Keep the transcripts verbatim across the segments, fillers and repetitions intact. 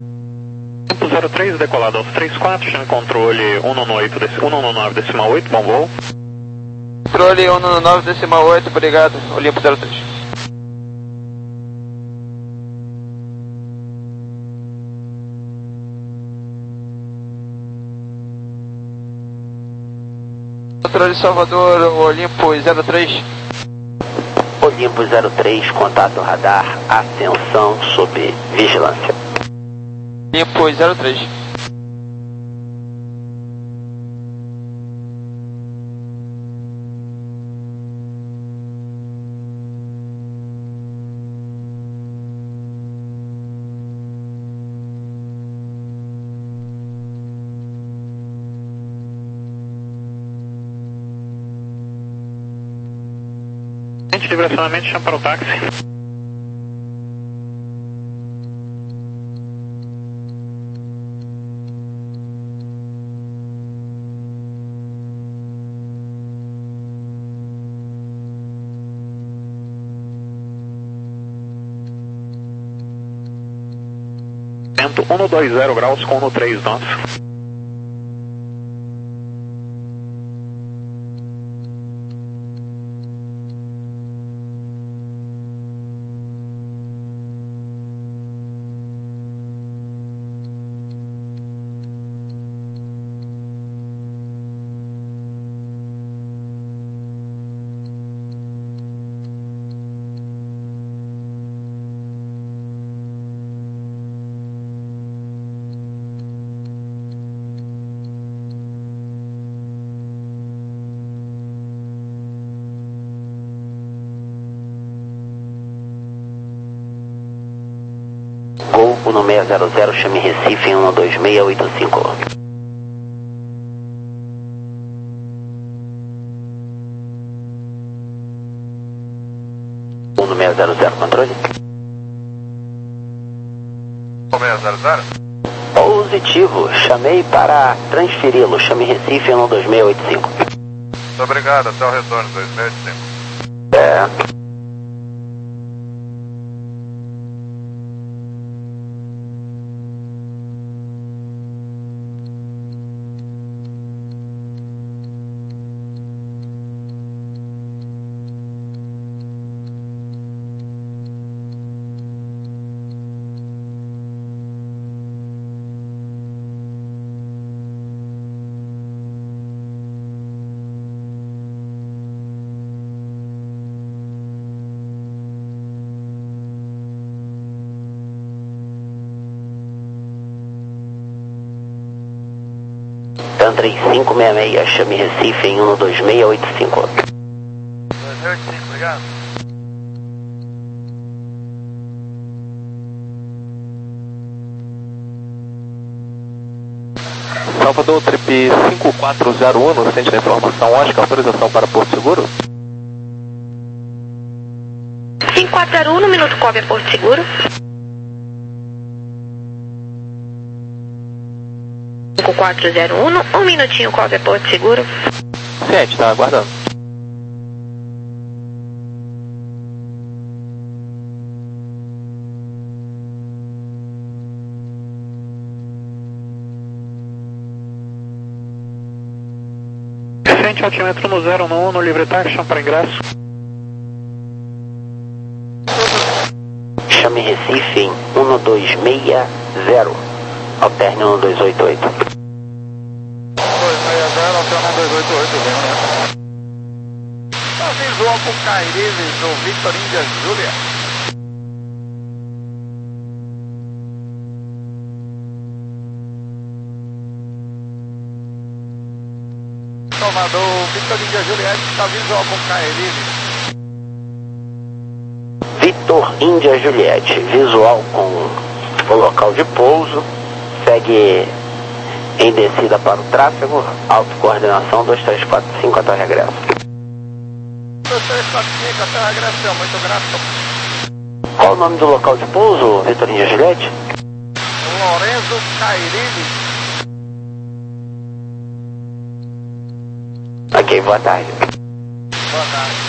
Tempo zero três, decolado aos trinta e quatro, chame controle cento e nove decimal oito, bom voo. Controle cento e nove decimal oito, obrigado, Olimpo zero três. Controle Salvador, Olimpo zero três. Olimpo zero três, contato radar, ascensão sob vigilância. Olimpo zero três. Direcionamento, chama para o táxi. Vento cento e vinte graus com cento e três nós. Gol cento e sessenta, chame Recife em um dois seis oito cinco. cento e sessenta, controle. cento e sessenta? Positivo, chamei para transferi-lo, chame Recife em um dois seis oito cinco. Muito obrigado, até o retorno, dois seis oito cinco. É. TAM três cinco seis seis, chame Recife em um dois seis oito cinco. dois seis oito cinco, obrigado. Salvador, trip cinco quatro zero um, no centro da informação, Oscar, autorização para Porto Seguro. cinco quatro zero um, no minuto cover Porto Seguro. cinco quatro zero um, um minutinho cover Porto Seguro. Ciente, tá aguardando. Frente altímetro no zero um, no livre táxi, chama para ingresso. Chame Recife em um dois seis zero, alterne um dois oito oito. dois seis zero, alterne um dois oito oito, vem, né? Tá visual com Cairives do Victor India Julia. Salvador, Victor India Juliette, está visual com Cairives. Victor India Juliette, visual com o local de pouso, segue em descida para o tráfego, autocoordenação dois três quatro cinco até o regresso. dois três quatro cinco até o regresso, muito grato. Qual o nome do local de pouso, Victor India Juliette? Lorenzo Cairives. Ok, boa tarde. Boa tarde.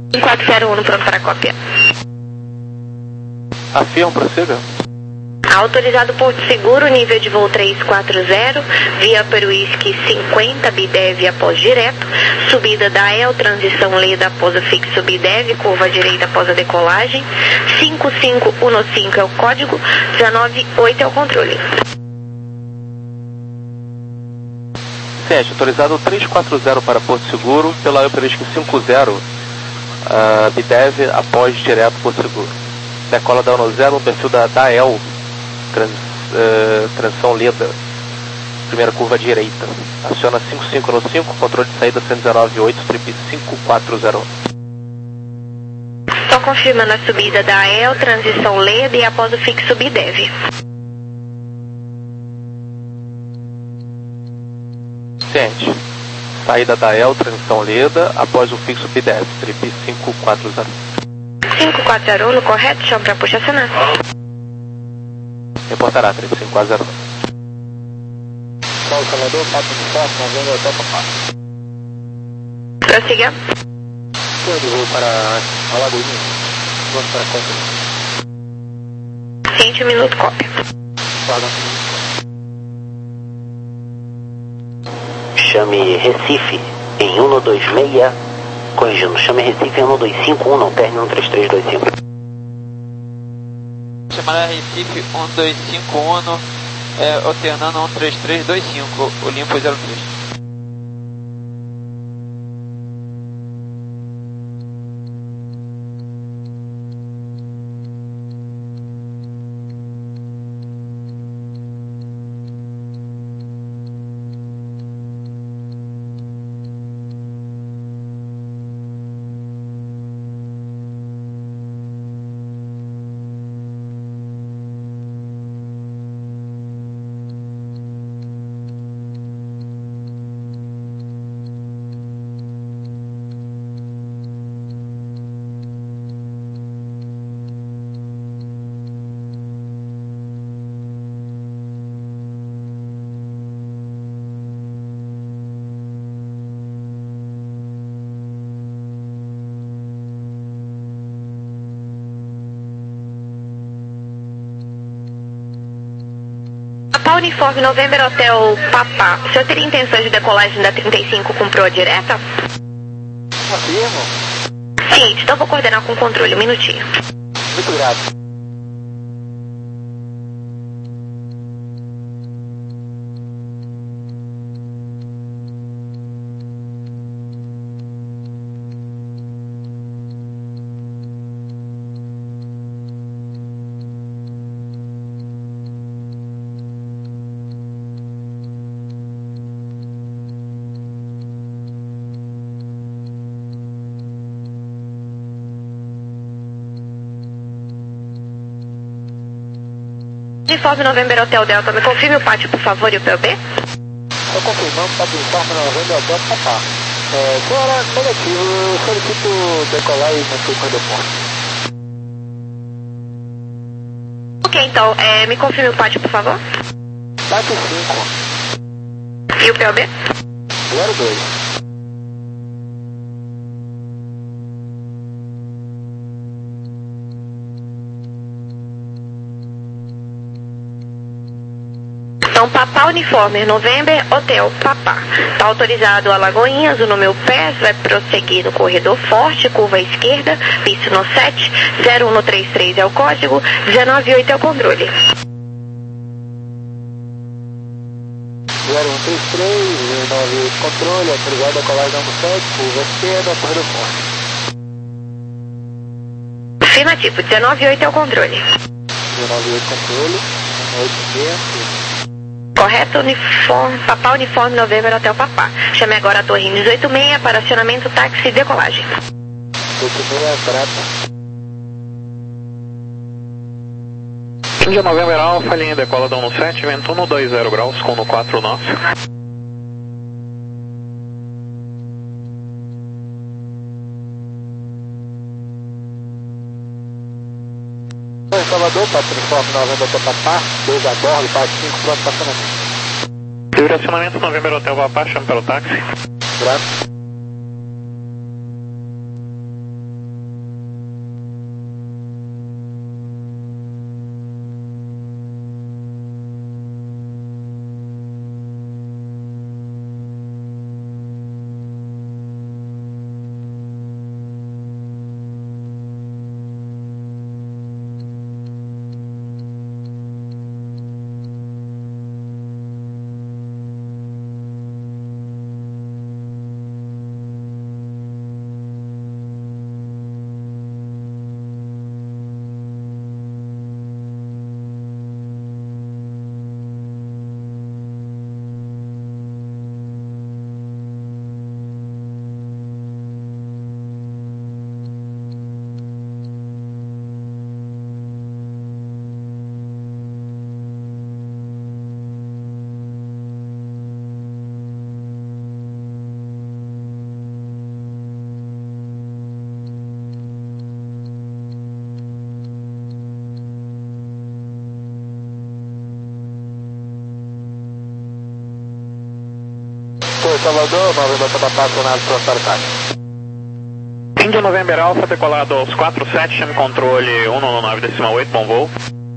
cinco quatro zero um, pronto para a cópia. Afirma, prossiga. Autorizado Porto Seguro, nível de voo três quatro zero, via Peruísque cinquenta, Bidev após direto, subida da E L, transição Leda após o fixo Bidev, curva direita após a decolagem, cinco cinco um cinco é o código, dezenove oito é o controle. Ciente, autorizado três quatro zero para Porto Seguro, pela E L Peruísque cinquenta, uh, Bidev após direto Porto Seguro. Decola da Ono Zero no perfil da, da E L, trans, uh, transição Leda, primeira curva direita. Aciona cinco cinco um cinco, controle de saída cento e dezenove oito, trip cinco quatro zero um. Só confirmando a subida da E L, transição Leda e após o fixo Bidev. Ciente. Saída da E L, transição Leda, após o fixo Bidev, trip cinco quatro zero um. cinco quatro zero um, no correto, chama para puxar acionar. Reportará, trip cinco quatro zero um. Paulo Salvador, quatro de forte, novembro até Papá. Prossiga. Todo voo para Alagoinha. Vamos para a Copa. Ciente, um minuto, cópia. Chame Recife em um dois seis, corrigindo, chame Recife em um dois cinco um, não término um três três dois cinco. Chamada Recife um dois cinco um, é, Oceanano um três três dois cinco, Olimpo zero três. Uniforme November Hotel Papá. O senhor teria intenções de decolagem da trinta e cinco com proa direta? Afirmo. Sim, então vou coordenar com o controle, um minutinho. Muito grato. Uniforme November Hotel Delta, me confirme o pátio, por favor, e o P O B? Estou confirmando para o Uniforme November Hotel Papá. É, senhora, negativo, solicito decolar e manter o corredor forte. Ok, então, é, me confirme o pátio, por favor. Pátio cinco. E o P O B? zero dois. Então, Papá Uniforme, November, Hotel Papá. Está autorizado Alagoinhas, o número P E S vai prosseguir no corredor forte, curva à esquerda, piso no sete, zero um três três é o código, dezenove oito é o controle. zero um três três, dezenove oito controle, autorizado a colagem no sete, curva à esquerda, corredor forte. Afirmativo, dezenove oito é o controle. dezenove oito controle, oito dentro. Correto, uniforme, Papá Uniforme November Hotel Papá. Chame agora a Torre dezoito seis para acionamento táxi e decolagem. dezoito seis, trata. Índia November Alfa, linha decola da um sete, vento um dois zero graus, com no quatro nove. Salvador, Pátio Uniforme November Hotel Papá, dois a bordo, Pátio cinco, pronto, estacionamento. Livre acionamento November Hotel Papá, chame para o táxi. Grato. Salvador, November Papá, Sonado, Prostar Táxi. Índia November Alpha, decolado aos quatro sete, chame controle cento e noventa e nove decimal oito, bom voo.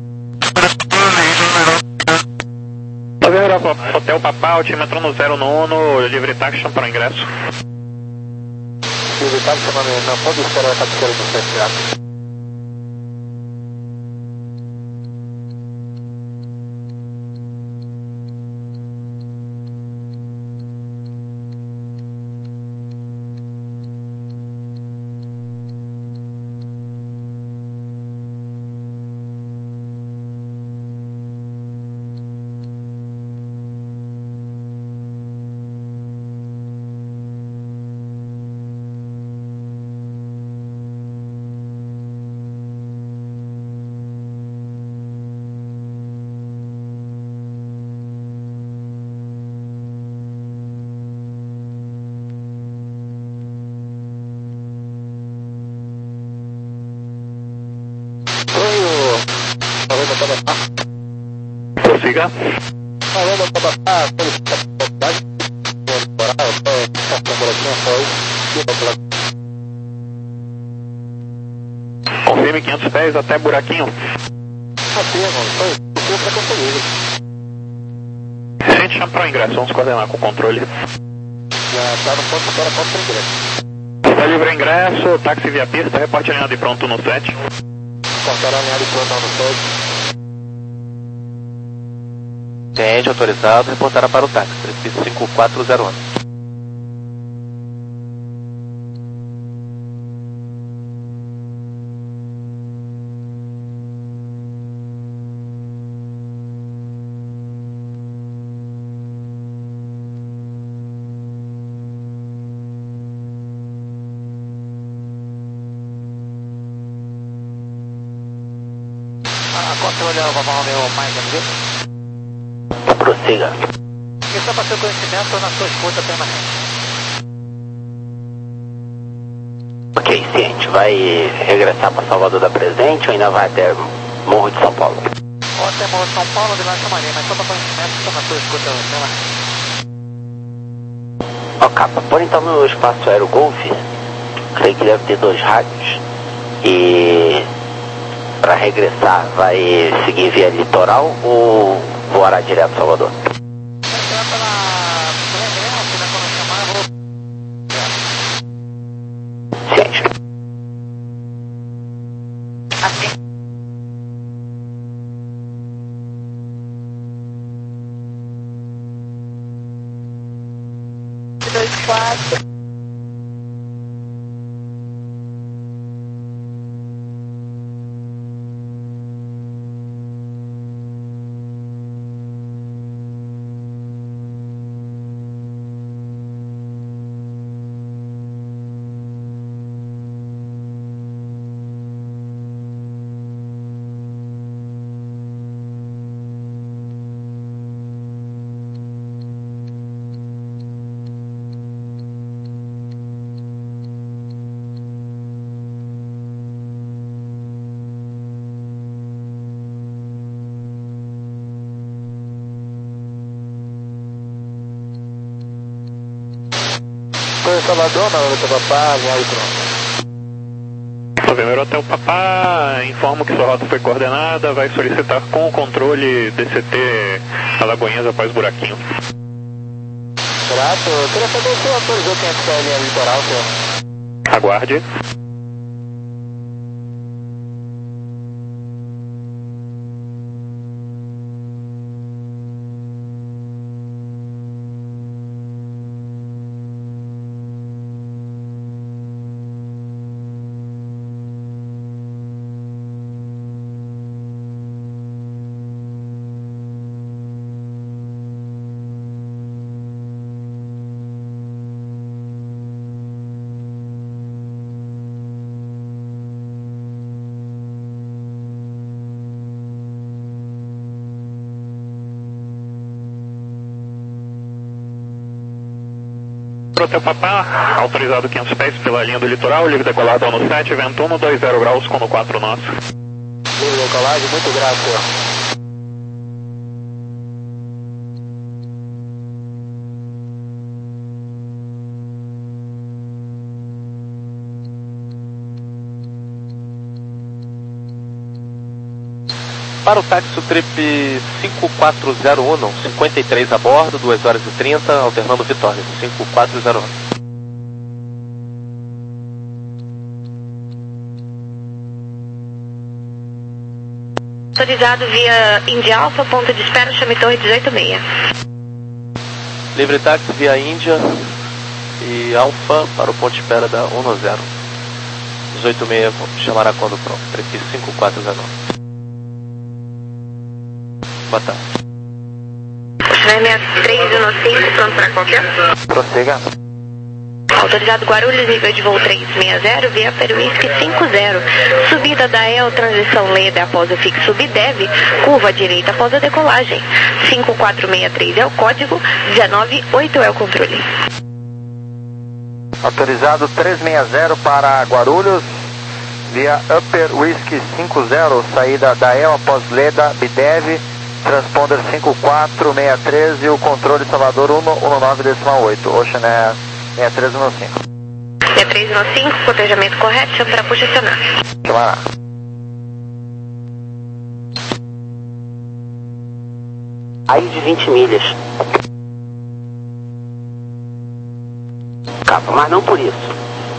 November Alpha, Hotel Papá, altímetro no zero nono, livre táxi para o ingresso. Livre táxi, não pode esperar a cabeceira do centro. Prossiga. November Papá, solicitação Confirme quinhentos pés até buraquinho. Confirmo, foi para conseguir. Gente, chama para o ingresso, vamos coordenar com o controle. Já está no ponto de espera contra o ingresso. Está livre o ingresso, táxi via pista, reporte alinhado e pronto no sete. Cortar alinhado e pronto no sete. Cliente autorizado, reportará para o táxi, prefixo cinco quatro zero um. Controle Alfa Romeo mais M D. Prossiga. Isso para seu conhecimento na sua escuta permanente. Ok, ciente. Vai regressar para Salvador da Presente ou ainda vai até Morro de São Paulo? Ou até Morro de São Paulo, de lá chamaria, mas só para conhecimento, estou na sua escuta permanente. Ok, por então no espaço aéreo Golf, creio que deve ter dois rádios. E para regressar, vai seguir via litoral ou voará direto a Salvador? Ciente. Assim. Dois, quatro. Salvador, na hora do Papá, alinhado pronto. November Hotel Papá, informo que sua rota foi coordenada, vai solicitar com o controle D C T Alagoinhas após buraquinho. Grato, eu queria saber se o autorizou quem é que está a linha litoral, senhor. Aguarde. Hotel Papá, autorizado quinhentos pés pela linha do litoral, livre decolado no sete, vento um, dois zero graus com no quatro nosso. Livre decolagem, muito grato, senhor. Para o táxi, o trip cinco quatro zero um, cinquenta e três a bordo, duas horas e trinta, alternando Vitória, cinco quatro zero um. Autorizado via Índia Alfa, ponto de espera, chame Torre dezoito seis. Livre táxi via Índia e Alfa para o ponto de espera da um zero. dezoito seis chamará quando pronto, trip cinco quatro zero um. Boa tarde. Chame três um cinco, pronto para qualquer? Prossiga. Autorizado Guarulhos, nível de voo trezentos e sessenta, via Peruísque cinco zero. Subida da E L, transição Leda após o fixo Bidev, curva à direita após a decolagem. cinco quatro seis três é o código, dezenove oito é o controle. Autorizado trezentos e sessenta para Guarulhos, via Upper Whisky cinco zero, saída da E L após Leda, Bidev, transponder cinco quatro seis três e o controle Salvador um nove oito, Ocean Air seis três um cinco. seis três um cinco, cotejamento correto, chama para posicionar. Chamará. Aí de vinte milhas. Capa, mas não por isso.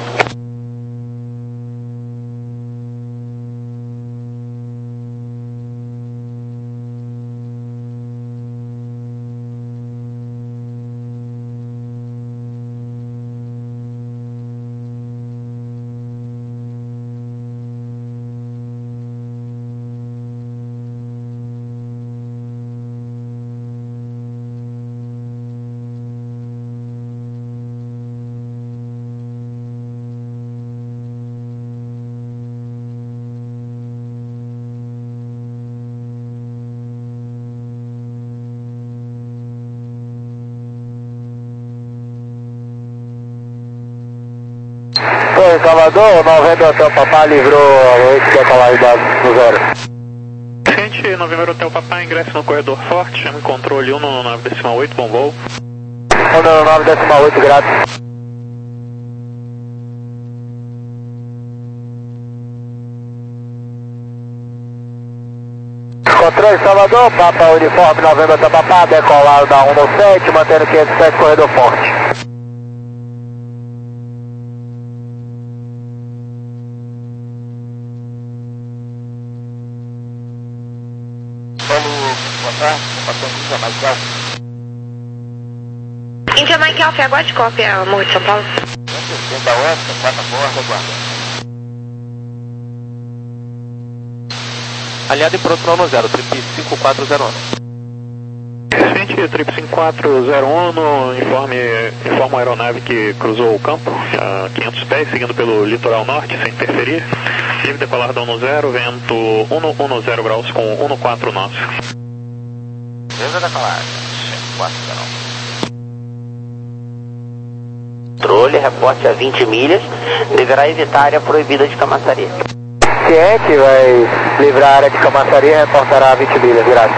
Oi, Salvador, novembro Hotel Papá livrou a decolaridade no zero. Gente, Novembro Hotel Papá, ingresso no corredor forte, chame controle um nove oito, bom voo. um nove oito, grátis. Controle Salvador, Papa Uniforme Novembro Hotel Papá, decolado da um sete, mantendo quinhentos e sete, corredor forte. Índia Mike Alfa, aguarde cópia, Morro de São Paulo. Aliado e pronto para um zero, trip cinco quatro zero um. Gente, trip cinco quatro zero um, informe, informa a aeronave que cruzou o campo a quinhentos pés, seguindo pelo litoral norte, sem interferir. Livre decolar da um zero, vento um zero graus com um quatro nove. Livre decolar, cinco quatro zero um. Controle, reporte a vinte milhas, deverá evitar a área proibida de Camaçari. Ciente, vai livrar a área de Camaçari e reportará a vinte milhas, grátis.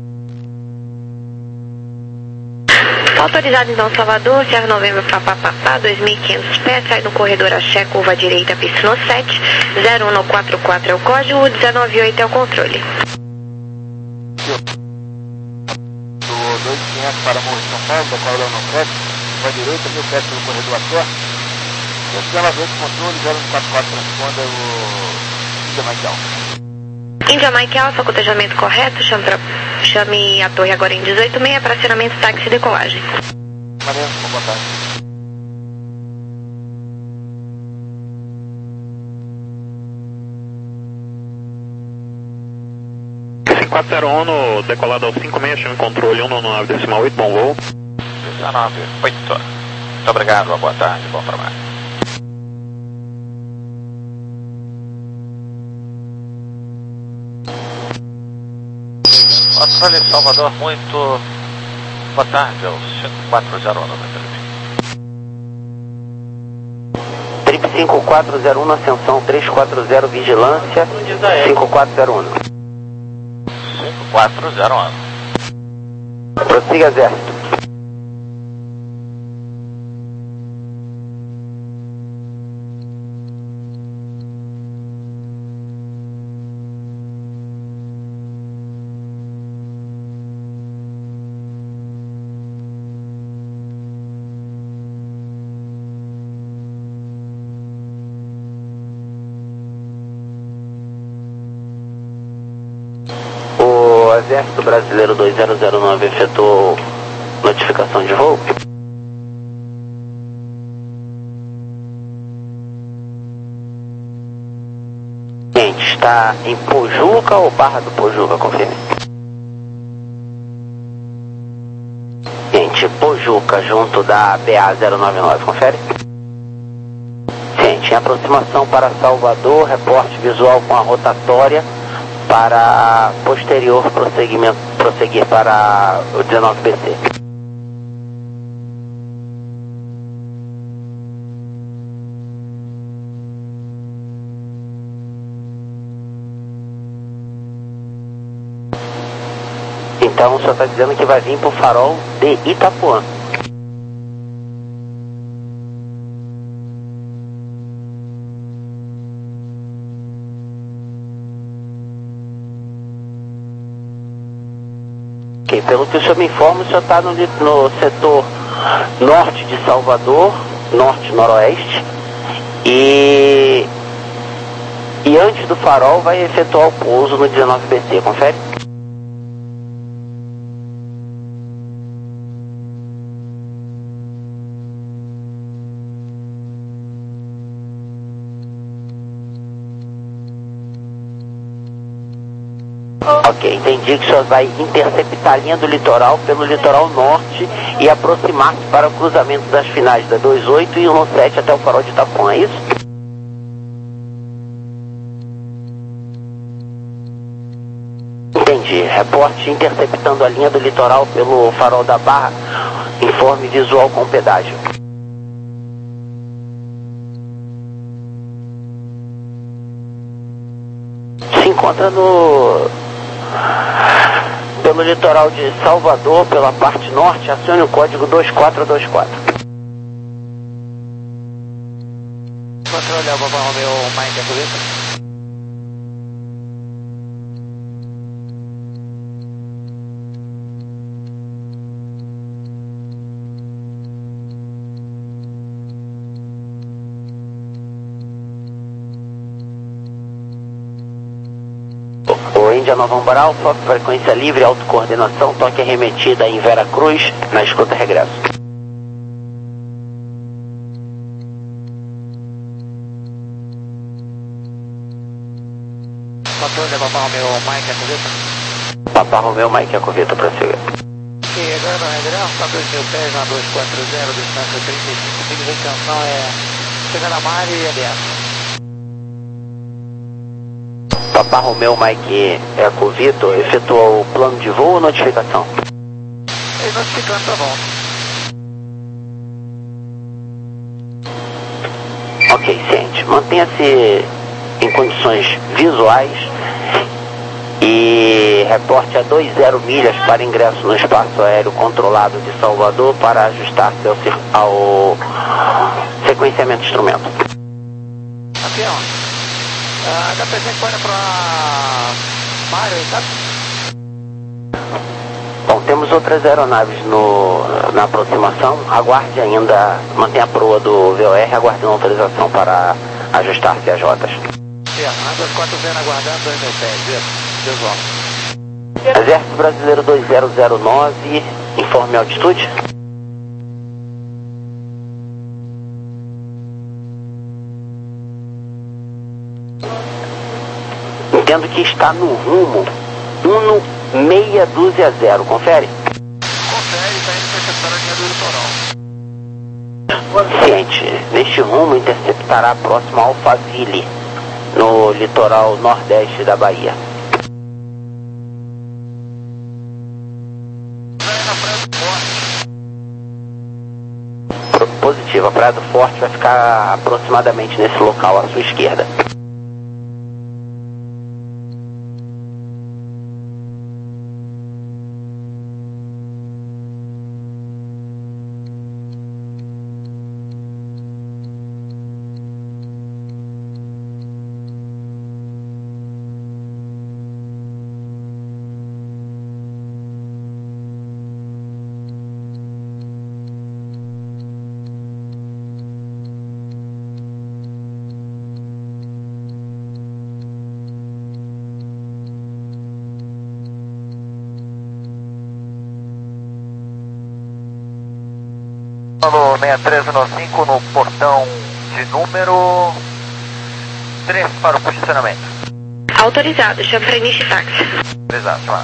Autorizado então Salvador, Sierra Novembro Papá Papá, dois mil e quinhentos pés, sai no corredor Axé, curva direita, pista no sete, zero um quatro quatro é o código, dezenove oito é o controle. Do dois mil e quinhentos para Morro de São Paulo, decolando no crédito, curva direita, mil pés pelo corredor Axé. dezenove oito, controle, zero um quatro quatro, responda o Índia Mike Alfa. Índia Mike Alfa, cotejamento correto, chame, pra, chame a torre agora em dezoito seis para acionamento táxi e decolagem. Maria, boa tarde. cinco quatro zero um, decolado ao cinco seis, chame controle um nove oito, bom voo. dezenove oito. Muito obrigado, boa tarde, bom trabalho. Controle Salvador, muito boa tarde, é o cinco quatro zero um na televisão. Trip cinco quatro zero um, ascensão três quatro zero, vigilância, cinco quatro zero um. cinco quatro zero um. Prossiga, exército. Exército Brasileiro dois zero zero nove efetuou notificação de voo. Gente, está em Pojuca ou Barra do Pojuca? Confirme. Gente, Pojuca junto da B A zero nove nove, confere. Gente, em aproximação para Salvador, reporte visual com a rotatória para posterior prosseguimento, prosseguir para o dezenove B C. Então o senhor está dizendo que vai vir para o farol de Itapuã. Ok, pelo que o senhor me informa, o senhor está no, no setor norte de Salvador, norte-noroeste, e, e antes do farol vai efetuar o pouso no dezenove B C, confere? Ok, entendi que o senhor vai interceptar a linha do litoral pelo litoral norte e aproximar-se para o cruzamento das finais da vinte e oito e cento e sete até o farol de Itapuã, é isso? Entendi. Reporte interceptando a linha do litoral pelo farol da Barra. Informe visual com pedágio. Se encontra no... pelo litoral de Salvador, pela parte norte, acione o código dois quatro dois quatro. Controle Alfa Romeo Mike, aproveita. O Índia Nova Umbra Alfa, frequência livre, autocoordenação, toque arremetida em Vera Cruz, na escuta regresso. Controle Papa Romeo Mike, aproveita. Papa Romeo Mike, a coveta para seguir. Ok, agora no regresso, está dois mil pés na dois quatro zero, distância trinta e cinco milhas, a intenção é chegar na mar e aberto. Papa Romeo Mike Ecovito efetuou o plano de voo ou notificação? Ele notificando, tá bom. Ok, ciente. Mantenha-se em condições visuais e reporte a vinte milhas para ingresso no espaço aéreo controlado de Salvador para ajustar-se ao, ao sequenciamento de instrumento. Aqui, ó. Uh, dá presente para Mário, sabe? Bom, temos outras aeronaves no, na aproximação. Aguarde ainda, mantenha a proa do V O R aguardando autorização para ajustar-se às rotas. Certo, dois quatro zero aguardando, dois mil pés, visual. Exército Brasileiro dois zero zero nove, informe a altitude. Entendo que está no rumo um seis dúzia zero, confere? Confere, está indo interceptar a linha do litoral. Ciente, neste rumo interceptará próximo a Alphaville, no litoral nordeste da Bahia. Vai na Praia do Forte. Pro- Positivo, a Praia do Forte vai ficar aproximadamente nesse local à sua esquerda. Alô, seis três um cinco no portão de número três para o posicionamento. Autorizado, chanfrenista de táxi. Exato, lá.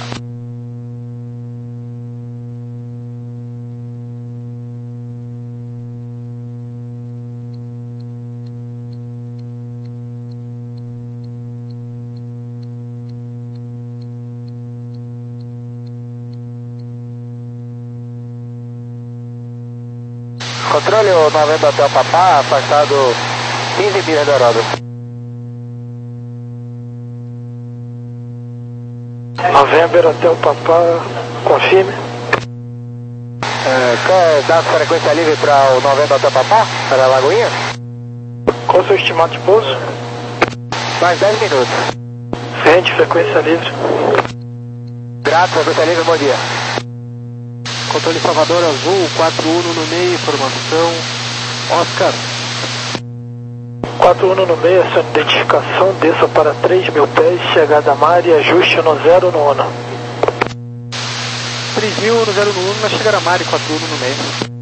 Controle o noventa Hotel Papá, afastado quinze milhas do Eldorado. November Hotel Papá, confirme. É, quer dar frequência livre para o noventa Hotel Papá, para a Lagoinha? Qual o seu estimado de pouso? Mais dez minutos. Rende, frequência livre. Grato, frequência livre, bom dia. Controle Salvador Azul, quatro um no meio, informação, Oscar. quatro um no meio, essa identificação, desça para três mil pés, chegada a mar e ajuste no zero no ONU. três mil no zero no ONU, vai chegar a mar e quatro um no meio.